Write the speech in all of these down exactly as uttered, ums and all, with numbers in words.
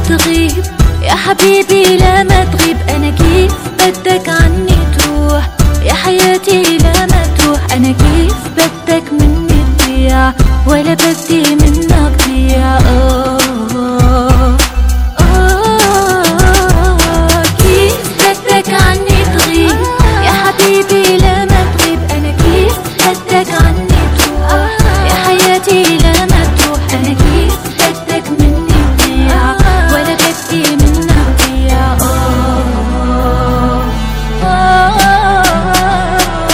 تغيب يا حبيبي لا ما تغيب. أنا كيف بدك عني تروح يا حياتي لا ما تروح. أنا كيف بدك مني تضيع ولا بدي منك ضيع. آه آه كيف بدك عني تغيب يا حبيبي لا ما تغيب. أنا كيف بدك عني تروح يا حياتي لا ما تروح. أنا كيف بدك مني تضيع ولا بدي منك ضيع. آه آه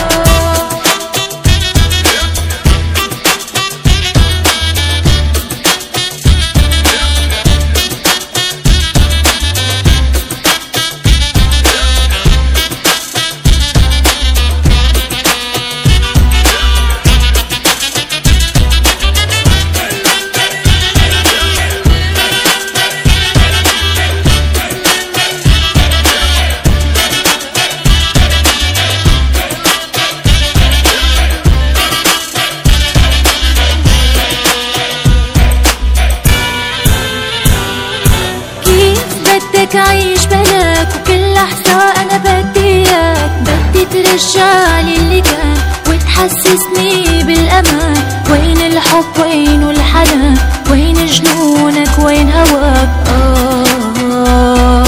بدك أعيش بلاك وكل لحظة أنا بدي إياك. بدي ترجعلي اللي كان وتحسسني بالأمان. وين الحب وين الحنان وين جنونك وين هواك. آه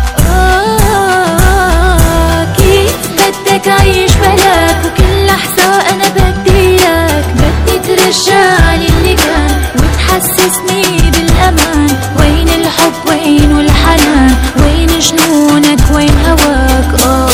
آه كيف بدك أعيش بلاك وكل لحظة أنا بدي إياك. بدي ترجعلي اللي كان وتحسسني بالأمان. وين الحب وين الحنان وين جنونك وين هواك. آه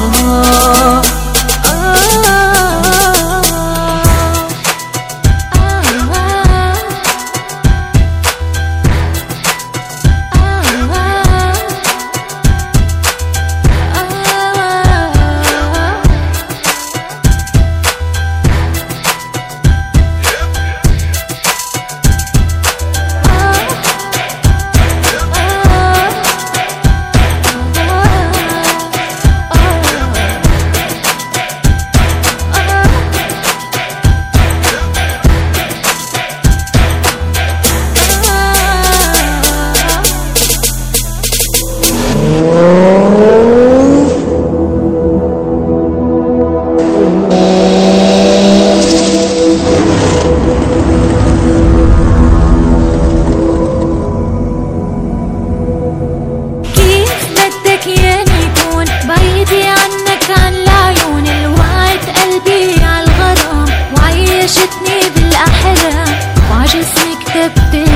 بعيدي عنك عن العيون اللي وعت قلبي عالغرام وعيشتني بالأحلام وعجسمي كتبت